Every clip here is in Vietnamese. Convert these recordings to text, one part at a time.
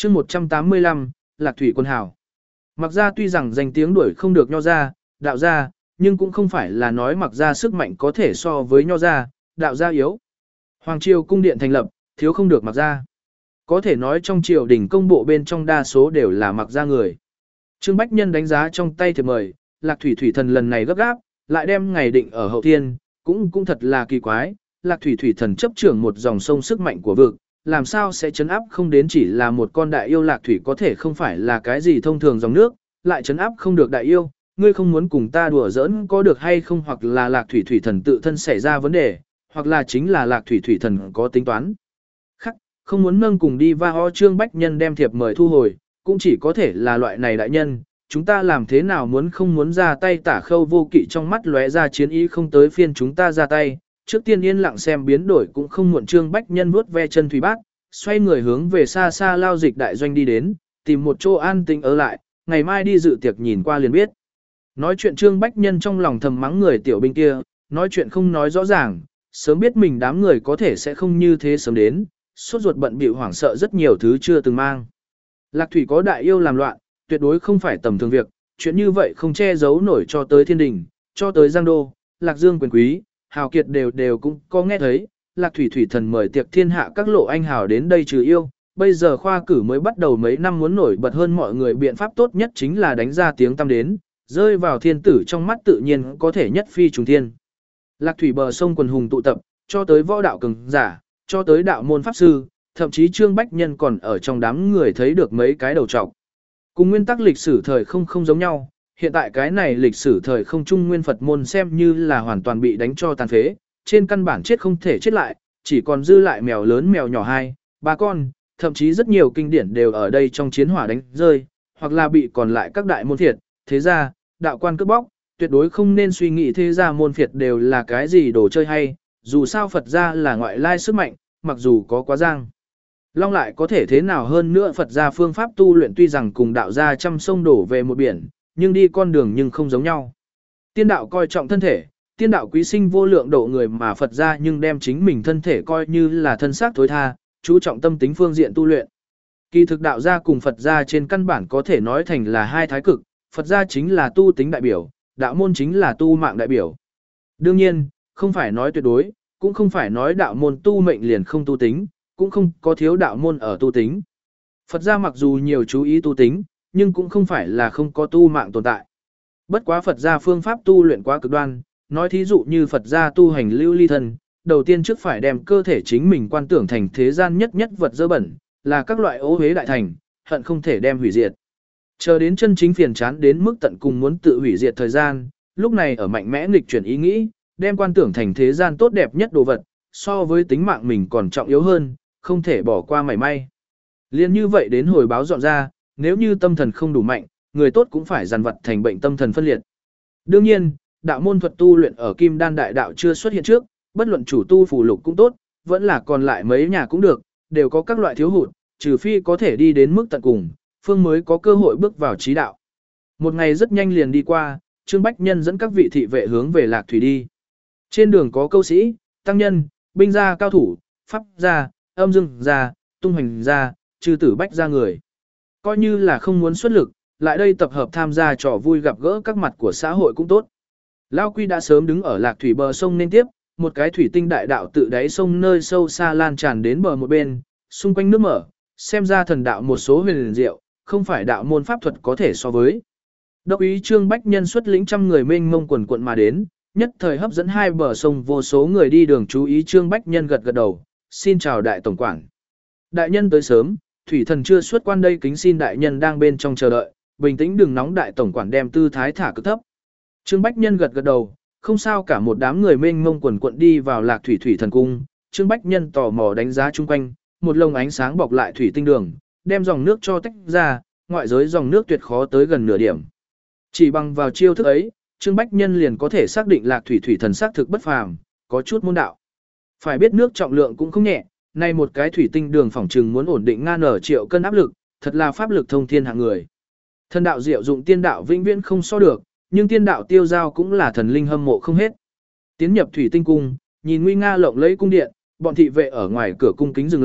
chương 185, Lạc Thủy Quân Hảo. Mặc ra tuy rằng danh tiếng đuổi không được nho gia, đạo gia, nhưng cũng không phải là nói mặc ra sức mạnh có thể so với nho gia, đạo gia yếu. Hoàng triều cung điện thành lập, thiếu không được mặc ra. Có thể nói trong triều đình công bộ bên trong đa số đều là mặc ra người. Trương Bách Nhân đánh giá trong tay thiệp mời, Lạc Thủy Thủy Thần lần này gấp gáp, lại đem ngày định ở hậu thiên, cũng thật là kỳ quái. Lạc Thủy Thủy Thần chấp trưởng một dòng sông sức mạnh của vực, làm sao sẽ chấn áp không đến chỉ là một con đại yêu. Lạc Thủy có thể không phải là cái gì thông thường dòng nước, lại chấn áp không được đại yêu. Ngươi không muốn cùng ta đùa giỡn có được hay không, hoặc là Lạc Thủy Thủy Thần tự thân xảy ra vấn đề, hoặc là chính là Lạc Thủy Thủy Thần có tính toán. Khắc, không muốn nâng cùng đi va ho. Trương Bách Nhân đem thiệp mời thu hồi, cũng chỉ có thể là loại này đại nhân, chúng ta làm thế nào muốn không muốn ra tay. Tả Khâu Vô Kỵ trong mắt lóe ra chiến ý, không tới phiên chúng ta ra tay, trước tiên yên lặng xem biến đổi cũng không muộn. Trương Bách Nhân vuốt ve chân thủy bát, xoay người hướng về xa xa Lao Dịch đại doanh đi đến, tìm một chỗ an tĩnh ở lại, ngày mai đi dự tiệc nhìn qua liền biết. Nói chuyện Trương Bách Nhân trong lòng thầm mắng người tiểu binh kia, nói chuyện không nói rõ ràng, sớm biết mình đám người có thể sẽ không như thế sớm đến, sốt ruột bận bịu hoảng sợ rất nhiều thứ chưa từng mang. Lạc Thủy có đại yêu làm loạn, tuyệt đối không phải tầm thường việc, chuyện như vậy không che giấu nổi, cho tới thiên đình, cho tới Giang Đô, Lạc Dương quyền quý, hào kiệt đều cũng có nghe thấy. Lạc Thủy Thủy Thần mời tiệc thiên hạ các lộ anh hào đến đây trừ yêu, bây giờ khoa cử mới bắt đầu mấy năm, muốn nổi bật hơn mọi người biện pháp tốt nhất chính là đánh ra tiếng tăm đến, rơi vào thiên tử trong mắt tự nhiên có thể nhất phi trùng thiên. Lạc Thủy bờ sông quần hùng tụ tập, cho tới võ đạo cường giả, cho tới đạo môn pháp sư, thậm chí Trương Bách Nhân còn ở trong đám người thấy được mấy cái đầu trọc. Cùng nguyên tắc lịch sử thời không giống nhau, hiện tại cái này lịch sử thời không trung nguyên Phật môn xem như là hoàn toàn bị đánh cho tàn phế, trên căn bản chết không thể chết lại, chỉ còn dư lại mèo lớn mèo nhỏ 2, 3 con, thậm chí rất nhiều kinh điển đều ở đây trong chiến hỏa đánh rơi, hoặc là bị còn lại các đại môn phiệt, thế gia, đạo quan cướp bóc, tuyệt đối không nên suy nghĩ thế gia môn phiệt đều là cái gì đồ chơi hay, dù sao Phật gia là ngoại lai sức mạnh, mặc dù có quá giang long lại có thể thế nào hơn nữa. Phật gia phương pháp tu luyện tuy rằng cùng đạo gia trăm sông đổ về một biển, nhưng đi con đường nhưng không giống nhau. Tiên đạo coi trọng thân thể, tiên đạo quý sinh vô lượng độ người, mà Phật gia nhưng đem chính mình thân thể coi như là thân xác thối tha, chú trọng tâm tính phương diện tu luyện. Kỳ thực đạo gia cùng Phật gia trên căn bản có thể nói thành là hai thái cực, Phật gia chính là tu tính đại biểu, đạo môn chính là tu mạng đại biểu. Đương nhiên, không phải nói tuyệt đối, cũng không phải nói đạo môn tu mệnh liền không tu tính, cũng không có thiếu đạo môn ở tu tính. Phật gia mặc dù nhiều chú ý tu tính, nhưng cũng không phải là không có tu mạng tồn tại. Bất quá Phật gia phương pháp tu luyện quá cực đoan, nói thí dụ như Phật gia tu hành lưu ly thân, đầu tiên trước phải đem cơ thể chính mình quan tưởng thành thế gian nhất vật dơ bẩn, là các loại ô uế đại thành, hận không thể đem hủy diệt. Chờ đến chân chính phiền chán đến mức tận cùng muốn tự hủy diệt thời gian, lúc này ở mạnh mẽ nghịch chuyển ý nghĩ, đem quan tưởng thành thế gian tốt đẹp nhất đồ vật, so với tính mạng mình còn trọng yếu hơn, không thể bỏ qua mảy may. Liên như vậy đến hồi báo dọn ra, nếu như tâm thần không đủ mạnh, người tốt cũng phải dằn vặt thành bệnh tâm thần phân liệt. Đương nhiên, đạo môn thuật tu luyện ở Kim Đan đại đạo chưa xuất hiện trước, bất luận chủ tu phù lục cũng tốt, vẫn là còn lại mấy nhà cũng được, đều có các loại thiếu hụt, trừ phi có thể đi đến mức tận cùng, phương mới có cơ hội bước vào trí đạo. Một ngày rất nhanh liền đi qua, Trương Bách Nhân dẫn các vị thị vệ hướng về Lạc Thủy đi. Trên đường có câu sĩ, tăng nhân, binh gia cao thủ, pháp gia, âm dương gia, tung hoành gia, trừ tử bách gia người. Coi như là không muốn xuất lực, lại đây tập hợp tham gia trò vui gặp gỡ các mặt của xã hội cũng tốt. Lao Quy đã sớm đứng ở Lạc Thủy bờ sông nên tiếp, một cái thủy tinh đại đạo tự đáy sông nơi sâu xa lan tràn đến bờ một bên, xung quanh nước mở, xem ra thần đạo một số huyền diệu, không phải đạo môn pháp thuật có thể so với. Đốc ý Trương Bách Nhân xuất lĩnh trăm người mênh mông quần quận mà đến, nhất thời hấp dẫn hai bờ sông vô số người đi đường chú ý. Trương Bách Nhân gật gật đầu, xin chào đại tổng quản. Đại nhân tới sớm, thủy thần chưa xuất quan đây, kính xin đại nhân đang bên trong chờ đợi, bình tĩnh đừng nóng. Đại tổng quản đem tư thái thả cực thấp. Trương Bách Nhân gật gật đầu, không sao cả. Một đám người mênh mông quần quận đi vào Lạc Thủy thủy thần cung. Trương Bách Nhân tò mò đánh giá chung quanh, một lồng ánh sáng bọc lại thủy tinh đường, đem dòng nước cho tách ra, ngoại giới dòng nước tuyệt khó tới gần nửa điểm. Chỉ bằng vào chiêu thức ấy, Trương Bách Nhân liền có thể xác định Lạc Thủy thủy thần xác thực bất phàm, có chút môn đạo. Phải biết nước trọng lượng cũng không nhẹ, nay một cái thủy tinh đường phỏng trừng muốn ổn định ngang ở triệu cân áp lực, thật là pháp lực thông thiên hạng người. Thần đạo diệu dụng tiên đạo vĩnh viễn không so được, nhưng tiên đạo tiêu giao cũng là thần linh hâm mộ không hết. Tiến nhập thủy tinh cung, nhìn nguy nga lộng lẫy cung điện, bọn thị vệ ở ngoài cửa cung kính dừng lại,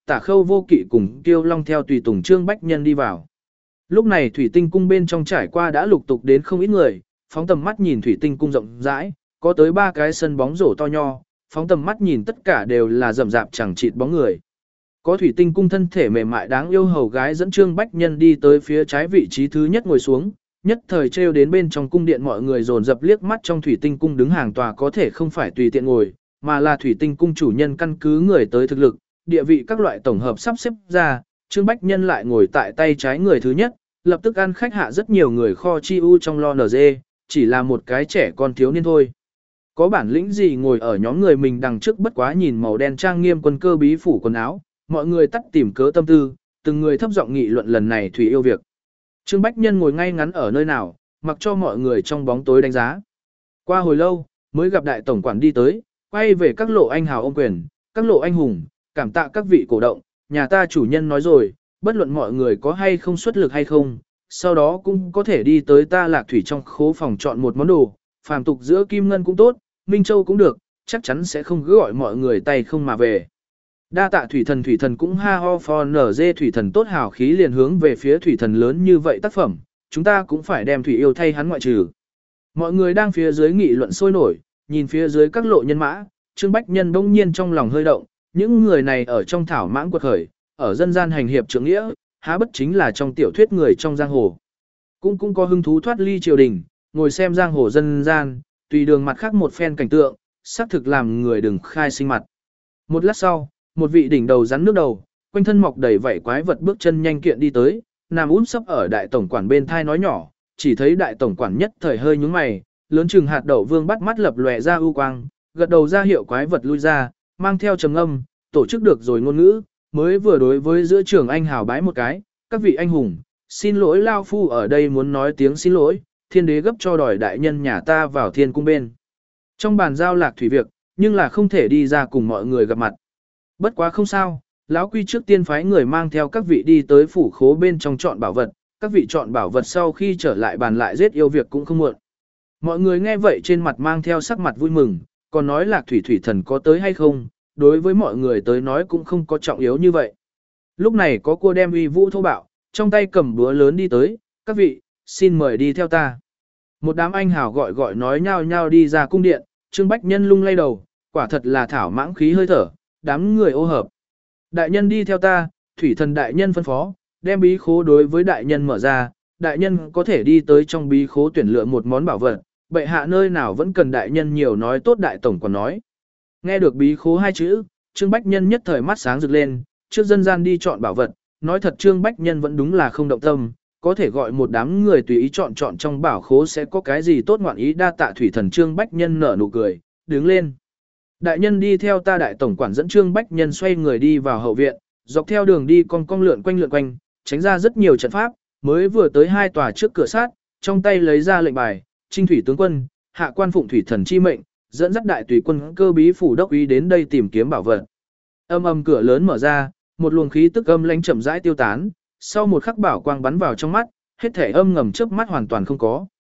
Tả Khâu Vô Kỵ cùng Kiêu Long theo tùy tùng Trương Bách Nhân đi vào. Lúc này thủy tinh cung bên trong trải qua đã lục tục đến không ít người, phóng tầm mắt nhìn thủy tinh cung rộng rãi, có tới 3 cái sân bóng rổ to nho, phóng tầm mắt nhìn tất cả đều là rậm rạp chẳng chịt bóng người. Có thủy tinh cung thân thể mềm mại đáng yêu hầu gái dẫn Trương Bách Nhân đi tới phía trái vị trí thứ nhất ngồi xuống, nhất thời trêu đến bên trong cung điện mọi người dồn dập liếc mắt trong thủy tinh cung đứng hàng tòa có thể không phải tùy tiện ngồi, mà là thủy tinh cung chủ nhân căn cứ người tới thực lực, địa vị các loại tổng hợp sắp xếp ra, Trương Bách Nhân lại ngồi tại tay trái người thứ nhất, lập tức ăn khách hạ rất nhiều người kho chi u trong lo nở dê, chỉ là một cái trẻ con thiếu niên thôi. Có bản lĩnh gì ngồi ở nhóm người mình đằng trước bất quá nhìn màu đen trang nghiêm quân cơ bí phủ quần áo, mọi người tắt tìm cớ tâm tư, từng người thấp giọng nghị luận lần này thủy yêu việc. Trương Bách Nhân ngồi ngay ngắn ở nơi nào, mặc cho mọi người trong bóng tối đánh giá. Qua hồi lâu, mới gặp đại tổng quản đi tới, quay về các lộ anh hào ôm quyền, các lộ anh hùng, cảm tạ các vị cổ động, nhà ta chủ nhân nói rồi, bất luận mọi người có hay không xuất lực hay không, sau đó cũng có thể đi tới ta Lạc Thủy trong khố phòng chọn một món đồ, phàm tục giữa kim ngân cũng tốt, Minh Châu cũng được, chắc chắn sẽ không cứ gọi mọi người tay không mà về. Đa tạ thủy thần cũng ha ho for nở dê thủy thần tốt hào khí liền hướng về phía thủy thần lớn như vậy tác phẩm, chúng ta cũng phải đem thủy yêu thay hắn ngoại trừ. Mọi người đang phía dưới nghị luận sôi nổi, nhìn phía dưới các lộ nhân mã, Trương Bách Nhân bỗng nhiên trong lòng hơi động, những người này ở trong thảo mãng quật khởi, ở dân gian hành hiệp trưởng nghĩa, há bất chính là trong tiểu thuyết người trong giang hồ. Cũng có hứng thú thoát ly triều đình, ngồi xem giang hồ dân gian, tùy đường mặt khác một phen cảnh tượng, xác thực làm người đừng khai sinh mặt. Một lát sau, một vị đỉnh đầu rắn nước đầu, quanh thân mọc đầy vảy quái vật bước chân nhanh kiện đi tới, nằm úp sấp ở đại tổng quản bên thai nói nhỏ, chỉ thấy đại tổng quản nhất thời hơi nhướng mày, lớn chừng hạt đậu vương bắt mắt lập lòe ra ưu quang, gật đầu ra hiệu quái vật lui ra, mang theo trầm âm, tổ chức được rồi ngôn ngữ, mới vừa đối với giữa trường anh hào bái một cái, các vị anh hùng, xin lỗi lao phu ở đây muốn nói tiếng xin lỗi, thiên đế gấp cho đòi đại nhân nhà ta vào thiên cung bên. Trong bàn giao Lạc Thủy việc, nhưng là không thể đi ra cùng mọi người gặp mặt. Bất quá không sao, lão quy trước tiên phái người mang theo các vị đi tới phủ khố bên trong chọn bảo vật, các vị chọn bảo vật sau khi trở lại bàn lại giết yêu việc cũng không muộn. Mọi người nghe vậy trên mặt mang theo sắc mặt vui mừng, còn nói Lạc thủy thần có tới hay không, đối với mọi người tới nói cũng không có trọng yếu như vậy. Lúc này có cô đem uy vũ thô bạo, trong tay cầm búa lớn đi tới, các vị, xin mời đi theo ta. Một đám anh hào gọi nói nhao nhao đi ra cung điện, Trương Bách Nhân lung lay đầu, quả thật là thảo mãng khí hơi thở, đám người ô hợp. Đại nhân đi theo ta, thủy thần đại nhân phân phó, đem bí khố đối với đại nhân mở ra, đại nhân có thể đi tới trong bí khố tuyển lựa một món bảo vật, bệ hạ nơi nào vẫn cần đại nhân nhiều nói tốt đại tổng còn nói. Nghe được bí khố hai chữ, Trương Bách Nhân nhất thời mắt sáng rực lên, trước dân gian đi chọn bảo vật, nói thật Trương Bách Nhân vẫn đúng là không động tâm, có thể gọi một đám người tùy ý chọn trong bảo khố sẽ có cái gì tốt ngoạn ý đa tạ thủy thần. Trương Bách Nhân nở nụ cười, đứng lên. Đại nhân đi theo ta đại tổng quản dẫn Trương Bách Nhân xoay người đi vào hậu viện, dọc theo đường đi cong lượn quanh, tránh ra rất nhiều trận pháp, mới vừa tới hai tòa trước cửa sát, trong tay lấy ra lệnh bài, Trinh thủy tướng quân, hạ quan phụng thủy thần chi mệnh, dẫn dắt đại tùy quân cơ bí phủ đốc úy đến đây tìm kiếm bảo vật. Âm cửa lớn mở ra, một luồng khí tức âm lãnh chậm rãi tiêu tán, sau một khắc bảo quang bắn vào trong mắt, hết thể âm ngầm chớp mắt hoàn toàn không có.